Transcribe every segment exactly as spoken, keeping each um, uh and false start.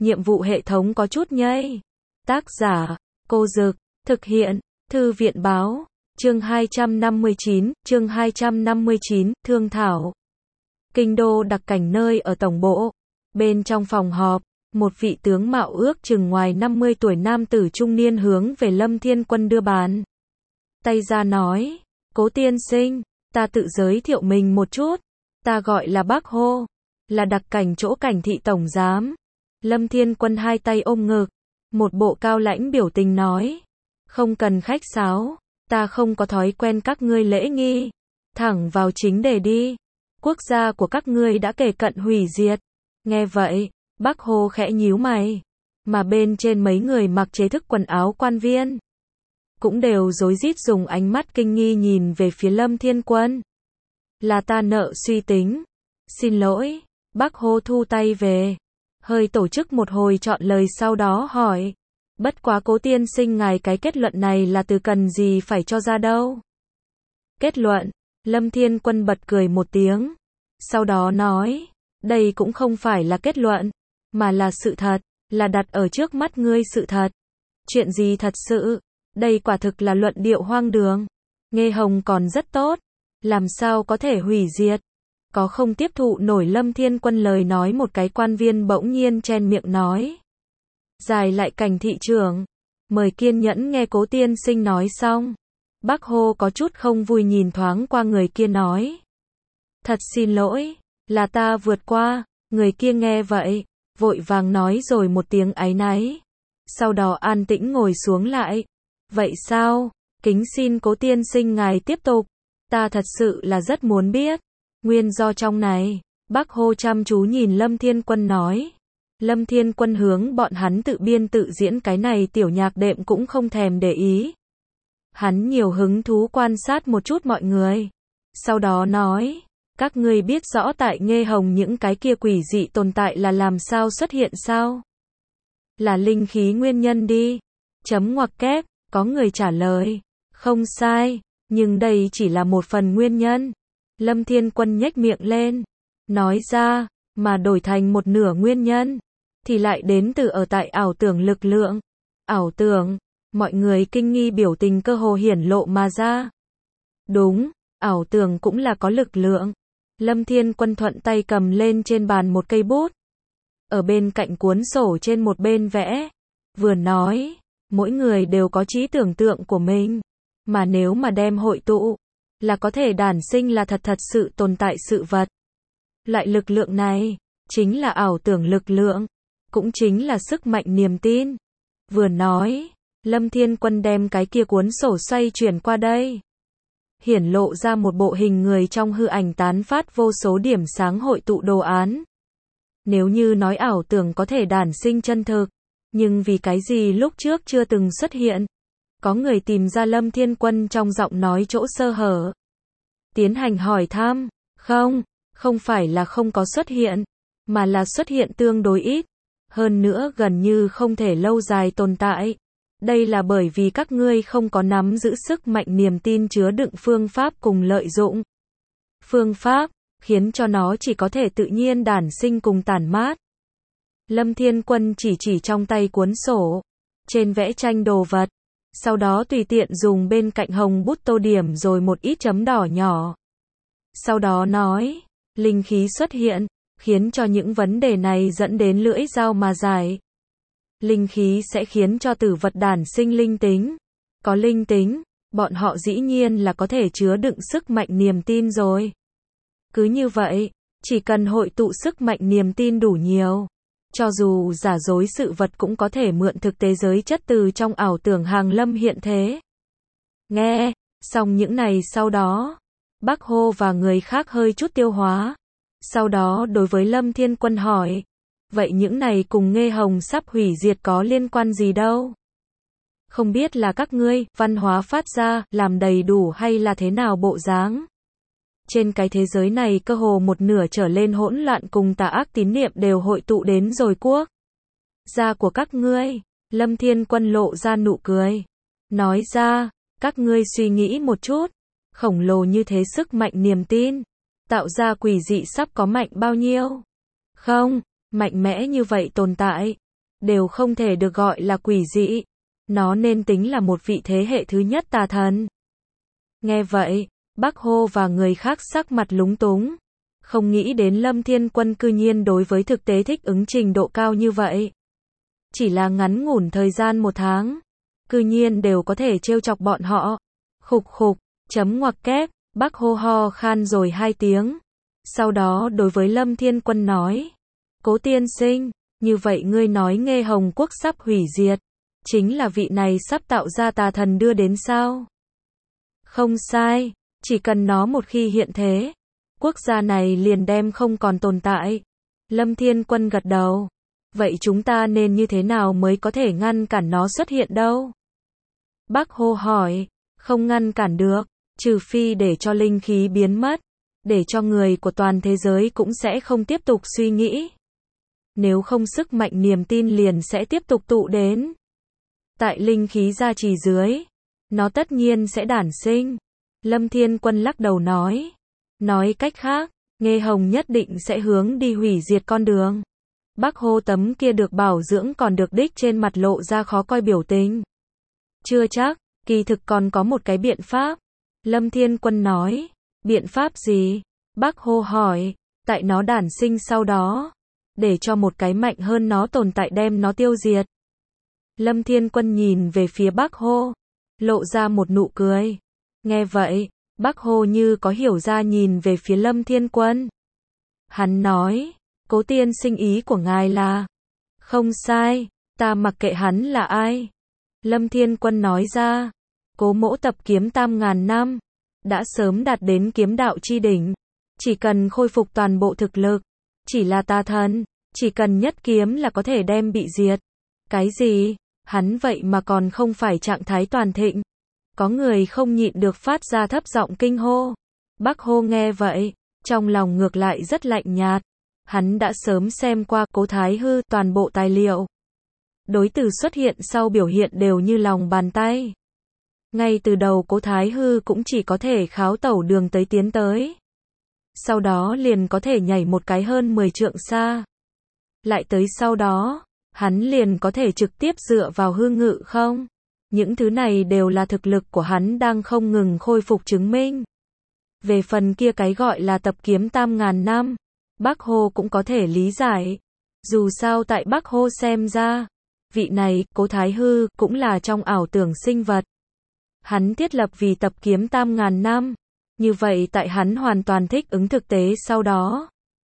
nhiệm vụ hệ thống có chút nhây. Tác giả, Cô Dực, thực hiện, Thư viện Báo, chương hai trăm năm mươi chín, chương hai trăm năm mươi chín, thương thảo. Kinh đô đặc cảnh nơi ở tổng bộ. Bên trong phòng họp, một vị tướng mạo ước chừng ngoài năm mươi tuổi nam tử trung niên hướng về Lâm Thiên Quân đưa bàn tay ra nói, Cố tiên sinh, ta tự giới thiệu mình một chút, ta gọi là Bác Hô, là đặc cảnh chỗ cảnh thị tổng giám. Lâm Thiên Quân hai tay ôm ngực, một bộ cao lãnh biểu tình nói, không cần khách sáo, ta không có thói quen các ngươi lễ nghi, thẳng vào chính đề đi, quốc gia của các ngươi đã kề cận hủy diệt. Nghe vậy, Bác Hô khẽ nhíu mày, mà bên trên mấy người mặc chế thức quần áo quan viên cũng đều rối rít dùng ánh mắt kinh nghi nhìn về phía Lâm Thiên Quân. Là ta nợ suy tính. Xin lỗi, Bác Hô thu tay về, hơi tổ chức một hồi chọn lời sau đó hỏi, bất quá Cố tiên sinh ngài cái kết luận này là từ cần gì phải cho ra đâu? Kết luận, Lâm Thiên Quân bật cười một tiếng, sau đó nói, đây cũng không phải là kết luận, mà là sự thật, là đặt ở trước mắt ngươi sự thật. Chuyện gì thật sự? Đây quả thực là luận điệu hoang đường. Nghe Hồng còn rất tốt, làm sao có thể hủy diệt? Có không tiếp thụ nổi Lâm Thiên Quân lời nói một cái quan viên bỗng nhiên chen miệng nói. Dài lại Cảnh thị trưởng, mời kiên nhẫn nghe Cố tiên sinh nói xong. Bác Hô có chút không vui nhìn thoáng qua người kia nói. Thật xin lỗi, là ta vượt qua. Người kia nghe vậy, vội vàng nói rồi một tiếng áy náy. Sau đó an tĩnh ngồi xuống lại. Vậy sao? Kính xin Cố tiên sinh ngài tiếp tục. Ta thật sự là rất muốn biết. Nguyên do trong này. Bác Hô chăm chú nhìn Lâm Thiên Quân nói. Lâm Thiên Quân hướng bọn hắn tự biên tự diễn cái này tiểu nhạc đệm cũng không thèm để ý. Hắn nhiều hứng thú quan sát một chút mọi người. Sau đó nói. Các ngươi biết rõ tại Nghê Hồng những cái kia quỷ dị tồn tại là làm sao xuất hiện sao? Là linh khí nguyên nhân đi. Chấm ngoặc kép, có người trả lời. Không sai, nhưng đây chỉ là một phần nguyên nhân. Lâm Thiên Quân nhếch miệng lên. Nói ra, mà đổi thành một nửa nguyên nhân. Thì lại đến từ ở tại ảo tưởng lực lượng. Ảo tưởng, mọi người kinh nghi biểu tình cơ hồ hiển lộ mà ra. Đúng, ảo tưởng cũng là có lực lượng. Lâm Thiên Quân thuận tay cầm lên trên bàn một cây bút. Ở bên cạnh cuốn sổ trên một bên vẽ. Vừa nói, mỗi người đều có trí tưởng tượng của mình. Mà nếu mà đem hội tụ, là có thể đản sinh là thật thật sự tồn tại sự vật. Loại lực lượng này, chính là ảo tưởng lực lượng. Cũng chính là sức mạnh niềm tin. Vừa nói, Lâm Thiên Quân đem cái kia cuốn sổ xoay chuyển qua đây. Hiển lộ ra một bộ hình người trong hư ảnh tán phát vô số điểm sáng hội tụ đồ án. Nếu như nói ảo tưởng có thể đản sinh chân thực, nhưng vì cái gì lúc trước chưa từng xuất hiện? Có người tìm ra Lâm Thiên Quân trong giọng nói chỗ sơ hở. Tiến hành hỏi thăm, không, không phải là không có xuất hiện, mà là xuất hiện tương đối ít. Hơn nữa gần như không thể lâu dài tồn tại. Đây là bởi vì các ngươi không có nắm giữ sức mạnh niềm tin chứa đựng phương pháp cùng lợi dụng. Phương pháp, khiến cho nó chỉ có thể tự nhiên đản sinh cùng tản mát. Lâm Thiên Quân chỉ chỉ trong tay cuốn sổ, trên vẽ tranh đồ vật, sau đó tùy tiện dùng bên cạnh hồng bút tô điểm rồi một ít chấm đỏ nhỏ. Sau đó nói, linh khí xuất hiện, khiến cho những vấn đề này dẫn đến lưỡi dao mà giải. Linh khí sẽ khiến cho tử vật đản sinh linh tính. Có linh tính, bọn họ dĩ nhiên là có thể chứa đựng sức mạnh niềm tin rồi. Cứ như vậy, chỉ cần hội tụ sức mạnh niềm tin đủ nhiều, cho dù giả dối sự vật cũng có thể mượn thực tế giới chất từ trong ảo tưởng hàng lâm hiện thế. Nghe, xong những này sau đó, Bác Hô và người khác hơi chút tiêu hóa. Sau đó đối với Lâm Thiên Quân hỏi, vậy những này cùng Nghê Hồng sắp hủy diệt có liên quan gì đâu? Không biết là các ngươi, văn hóa phát ra, làm đầy đủ hay là thế nào bộ dáng? Trên cái thế giới này cơ hồ một nửa trở lên hỗn loạn cùng tà ác tín niệm đều hội tụ đến rồi quốc gia của các ngươi. Lâm Thiên Quân lộ ra nụ cười. Nói ra, các ngươi suy nghĩ một chút, khổng lồ như thế sức mạnh niềm tin, tạo ra quỷ dị sắp có mạnh bao nhiêu? Không, mạnh mẽ như vậy tồn tại, đều không thể được gọi là quỷ dị. Nó nên tính là một vị thế hệ thứ nhất tà thần. Nghe vậy, Bắc Hô và người khác sắc mặt lúng túng. Không nghĩ đến Lâm Thiên Quân cư nhiên đối với thực tế thích ứng trình độ cao như vậy. Chỉ là ngắn ngủn thời gian một tháng, cư nhiên đều có thể trêu chọc bọn họ. Khục khục, chấm ngoặc kép, Bắc Hô ho khan rồi hai tiếng. Sau đó đối với Lâm Thiên Quân nói, Cố tiên sinh, như vậy ngươi nói Nghê Hồng Quốc sắp hủy diệt, chính là vị này sắp tạo ra tà thần đưa đến sao? Không sai, chỉ cần nó một khi hiện thế, quốc gia này liền đem không còn tồn tại. Lâm Thiên Quân gật đầu. Vậy chúng ta nên như thế nào mới có thể ngăn cản nó xuất hiện đâu? Bắc Hô hỏi, không ngăn cản được, trừ phi để cho linh khí biến mất, để cho người của toàn thế giới cũng sẽ không tiếp tục suy nghĩ. Nếu không sức mạnh niềm tin liền sẽ tiếp tục tụ đến. Tại linh khí gia trì dưới, nó tất nhiên sẽ đản sinh. Lâm Thiên Quân lắc đầu nói. Nói cách khác, Nghê Hồng nhất định sẽ hướng đi hủy diệt con đường. Bắc Hô tấm kia được bảo dưỡng còn được đích trên mặt lộ ra khó coi biểu tình. Chưa chắc, kỳ thực còn có một cái biện pháp. Lâm Thiên Quân nói. Biện pháp gì? Bắc Hô hỏi. Tại nó đản sinh sau đó, để cho một cái mạnh hơn nó tồn tại đem nó tiêu diệt. Lâm Thiên Quân nhìn về phía Bắc Hô, lộ ra một nụ cười. Nghe vậy, Bắc Hô như có hiểu ra nhìn về phía Lâm Thiên Quân. Hắn nói, Cố tiên sinh ý của ngài là, không sai, ta mặc kệ hắn là ai. Lâm Thiên Quân nói ra, Cố mỗ tập kiếm tam ngàn năm, đã sớm đạt đến kiếm đạo chi đỉnh, chỉ cần khôi phục toàn bộ thực lực, chỉ là tà thần, chỉ cần nhất kiếm là có thể đem bị diệt. Cái gì? Hắn vậy mà còn không phải trạng thái toàn thịnh. Có người không nhịn được phát ra thấp giọng kinh hô. Bắc Hô nghe vậy, trong lòng ngược lại rất lạnh nhạt. Hắn đã sớm xem qua Cố Thái Hư toàn bộ tài liệu. Đối từ xuất hiện sau biểu hiện đều như lòng bàn tay. Ngay từ đầu Cố Thái Hư cũng chỉ có thể kháo tẩu đường tới tiến tới. Sau đó liền có thể nhảy một cái hơn mười trượng xa. Lại tới sau đó, hắn liền có thể trực tiếp dựa vào hư ngự không. Những thứ này đều là thực lực của hắn đang không ngừng khôi phục chứng minh. Về phần kia cái gọi là tập kiếm tam ngàn năm, Bắc Hô cũng có thể lý giải. Dù sao tại Bắc Hô xem ra, vị này, Cố Thái Hư, cũng là trong ảo tưởng sinh vật. Hắn thiết lập vì tập kiếm tam ngàn năm. Như vậy tại hắn hoàn toàn thích ứng thực tế sau đó,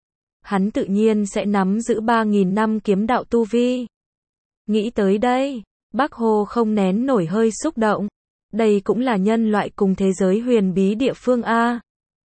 hắn tự nhiên sẽ nắm giữ ba nghìn năm kiếm đạo tu vi. Nghĩ tới đây, Bắc Hô không nén nổi hơi xúc động. Đây cũng là nhân loại cùng thế giới huyền bí địa phương A.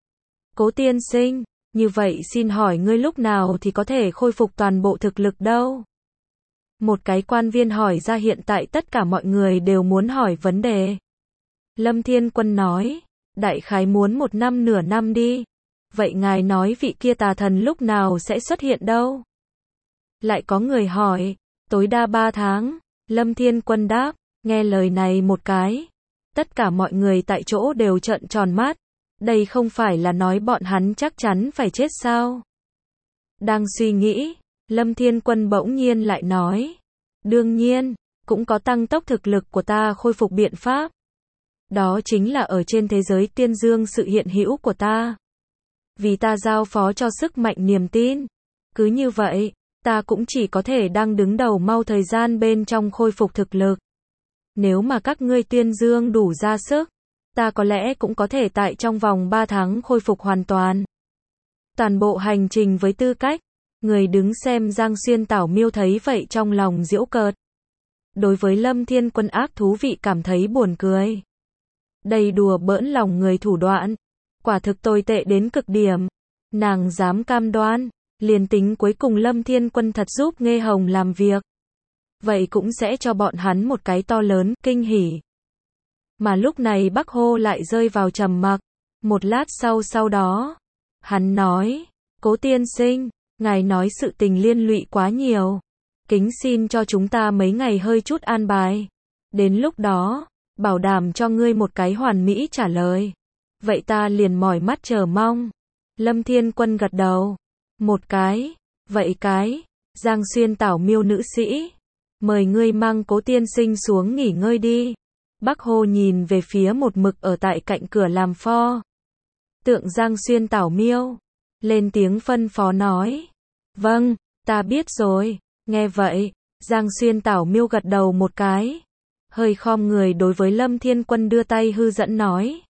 Cố tiên sinh, như vậy xin hỏi ngươi lúc nào thì có thể khôi phục toàn bộ thực lực đâu? Một cái quan viên hỏi ra hiện tại tất cả mọi người đều muốn hỏi vấn đề. Lâm Thiên Quân nói, đại khái muốn một năm nửa năm đi. Vậy ngài nói vị kia tà thần lúc nào sẽ xuất hiện đâu? Lại có người hỏi, tối đa ba tháng. Lâm Thiên Quân đáp, nghe lời này một cái. Tất cả mọi người tại chỗ đều trợn tròn mắt. Đây không phải là nói bọn hắn chắc chắn phải chết sao? Đang suy nghĩ, Lâm Thiên Quân bỗng nhiên lại nói. Đương nhiên, cũng có tăng tốc thực lực của ta khôi phục biện pháp. Đó chính là ở trên thế giới tiên dương sự hiện hữu của ta. Vì ta giao phó cho sức mạnh niềm tin. Cứ như vậy, ta cũng chỉ có thể đang đứng đầu mau thời gian bên trong khôi phục thực lực. Nếu mà các ngươi tiên dương đủ ra sức, ta có lẽ cũng có thể tại trong vòng ba tháng khôi phục hoàn toàn. Toàn bộ hành trình với tư cách, người đứng xem Giang Xuyên Tảo Miêu thấy vậy trong lòng giễu cợt. Đối với Lâm Thiên Quân ác thú vị cảm thấy buồn cười. Đầy đùa bỡn lòng người thủ đoạn. Quả thực tồi tệ đến cực điểm. Nàng dám cam đoan, liền tính cuối cùng Lâm Thiên Quân thật giúp Nghê Hồng làm việc. Vậy cũng sẽ cho bọn hắn một cái to lớn, kinh hỉ. Mà lúc này Bắc Hô lại rơi vào trầm mặc. Một lát sau sau đó, hắn nói, Cố tiên sinh, ngài nói sự tình liên lụy quá nhiều. Kính xin cho chúng ta mấy ngày hơi chút an bài. Đến lúc đó, bảo đảm cho ngươi một cái hoàn mỹ trả lời. Vậy ta liền mỏi mắt chờ mong. Lâm Thiên Quân gật đầu. Một cái. Vậy cái. Giang Xuyên Tảo Miêu nữ sĩ. Mời ngươi mang Cố tiên sinh xuống nghỉ ngơi đi. Bác Hồ nhìn về phía một mực ở tại cạnh cửa làm pho tượng Giang Xuyên Tảo Miêu, lên tiếng phân phó nói. Vâng, ta biết rồi. Nghe vậy, Giang Xuyên Tảo Miêu gật đầu một cái, hơi khom người đối với Lâm Thiên Quân đưa tay hư dẫn nói.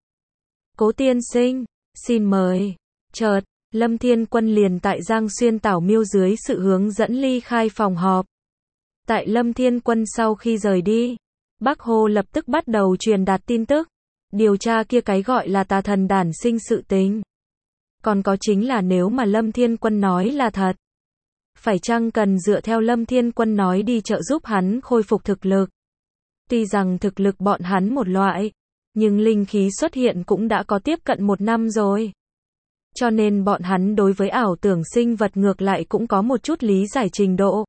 Cố tiên sinh, xin mời. Chợt, Lâm Thiên Quân liền tại Giang Xuyên Tảo Miêu dưới sự hướng dẫn ly khai phòng họp. Tại Lâm Thiên Quân sau khi rời đi, Bác Hồ lập tức bắt đầu truyền đạt tin tức, điều tra kia cái gọi là tà thần đản sinh sự tình. Còn có chính là nếu mà Lâm Thiên Quân nói là thật, phải chăng cần dựa theo Lâm Thiên Quân nói đi trợ giúp hắn khôi phục thực lực. Tuy rằng thực lực bọn hắn một loại, nhưng linh khí xuất hiện cũng đã có tiếp cận một năm rồi. Cho nên bọn hắn đối với ảo tưởng sinh vật ngược lại cũng có một chút lý giải trình độ.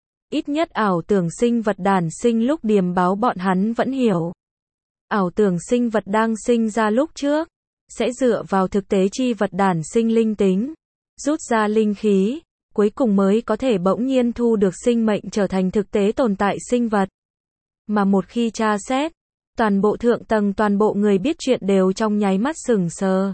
Ít nhất ảo tưởng sinh vật đản sinh lúc điềm báo bọn hắn vẫn hiểu. Ảo tưởng sinh vật đang sinh ra lúc trước, sẽ dựa vào thực tế chi vật đản sinh linh tính, rút ra linh khí, cuối cùng mới có thể bỗng nhiên thu được sinh mệnh trở thành thực tế tồn tại sinh vật. Mà một khi tra xét, toàn bộ thượng tầng toàn bộ người biết chuyện đều trong nháy mắt sững sờ.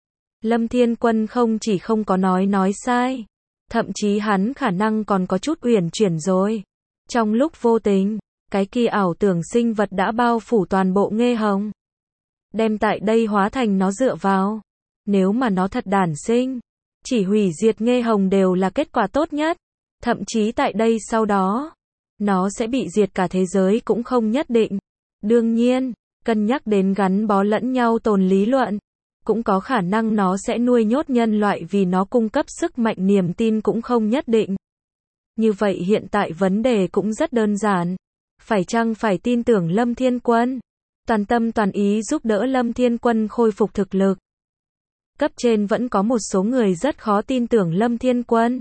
Lâm Thiên Quân không chỉ không có nói nói sai, thậm chí hắn khả năng còn có chút uyển chuyển rồi. Trong lúc vô tình, cái kia ảo tưởng sinh vật đã bao phủ toàn bộ Nghê Hồng. Đem tại đây hóa thành nó dựa vào. Nếu mà nó thật đản sinh, chỉ hủy diệt Nghê Hồng đều là kết quả tốt nhất. Thậm chí tại đây sau đó, nó sẽ bị diệt cả thế giới cũng không nhất định. Đương nhiên, cân nhắc đến gắn bó lẫn nhau tồn lý luận, cũng có khả năng nó sẽ nuôi nhốt nhân loại vì nó cung cấp sức mạnh niềm tin cũng không nhất định. Như vậy hiện tại vấn đề cũng rất đơn giản. Phải chăng phải tin tưởng Lâm Thiên Quân? Toàn tâm toàn ý giúp đỡ Lâm Thiên Quân khôi phục thực lực. Cấp trên vẫn có một số người rất khó tin tưởng Lâm Thiên Quân.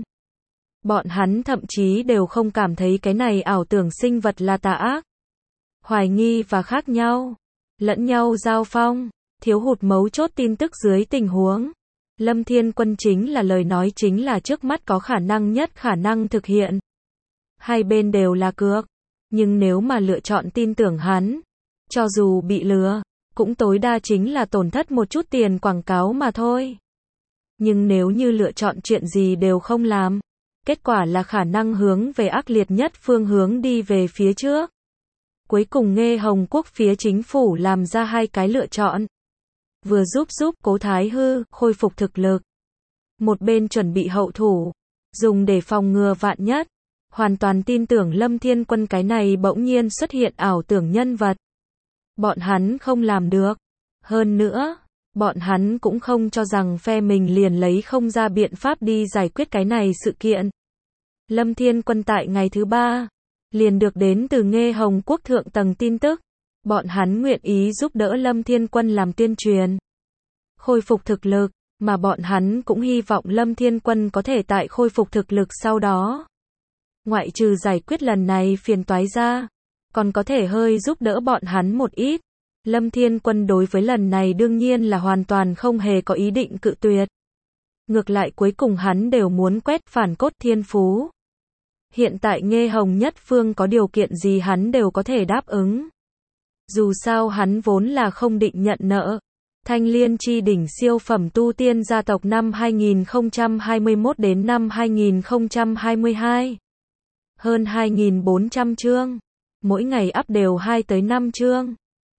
Bọn hắn thậm chí đều không cảm thấy cái này ảo tưởng sinh vật là tà ác. Hoài nghi và khác nhau, lẫn nhau giao phong, thiếu hụt mấu chốt tin tức dưới tình huống. Lâm Thiên Quân chính là lời nói chính là trước mắt có khả năng nhất khả năng thực hiện. Hai bên đều là cược, nhưng nếu mà lựa chọn tin tưởng hắn, cho dù bị lừa, cũng tối đa chính là tổn thất một chút tiền quảng cáo mà thôi. Nhưng nếu như lựa chọn chuyện gì đều không làm, kết quả là khả năng hướng về ác liệt nhất phương hướng đi về phía trước. Cuối cùng Nghê Hồng Quốc phía chính phủ làm ra hai cái lựa chọn. Vừa giúp giúp Cố Thái Hư khôi phục thực lực. Một bên chuẩn bị hậu thủ, dùng để phòng ngừa vạn nhất. Hoàn toàn tin tưởng Lâm Thiên Quân cái này bỗng nhiên xuất hiện ảo tưởng nhân vật. Bọn hắn không làm được. Hơn nữa, bọn hắn cũng không cho rằng phe mình liền lấy không ra biện pháp đi giải quyết cái này sự kiện. Lâm Thiên Quân tại ngày thứ ba, liền được đến từ Nghê Hồng Quốc thượng tầng tin tức. Bọn hắn nguyện ý giúp đỡ Lâm Thiên Quân làm tuyên truyền, khôi phục thực lực, mà bọn hắn cũng hy vọng Lâm Thiên Quân có thể tại khôi phục thực lực sau đó. Ngoại trừ giải quyết lần này phiền toái ra, còn có thể hơi giúp đỡ bọn hắn một ít. Lâm Thiên Quân đối với lần này đương nhiên là hoàn toàn không hề có ý định cự tuyệt. Ngược lại cuối cùng hắn đều muốn quét phản cốt thiên phú. Hiện tại Nghê Hồng nhất phương có điều kiện gì hắn đều có thể đáp ứng. Dù sao hắn vốn là không định nhận nợ. Thanh Liên chi đỉnh siêu phẩm tu tiên gia tộc năm hai nghìn không trăm hai mươi mốt đến năm hai nghìn không trăm hai mươi hai. Hơn hai nghìn bốn trăm chương. Mỗi ngày up đều hai tới năm chương.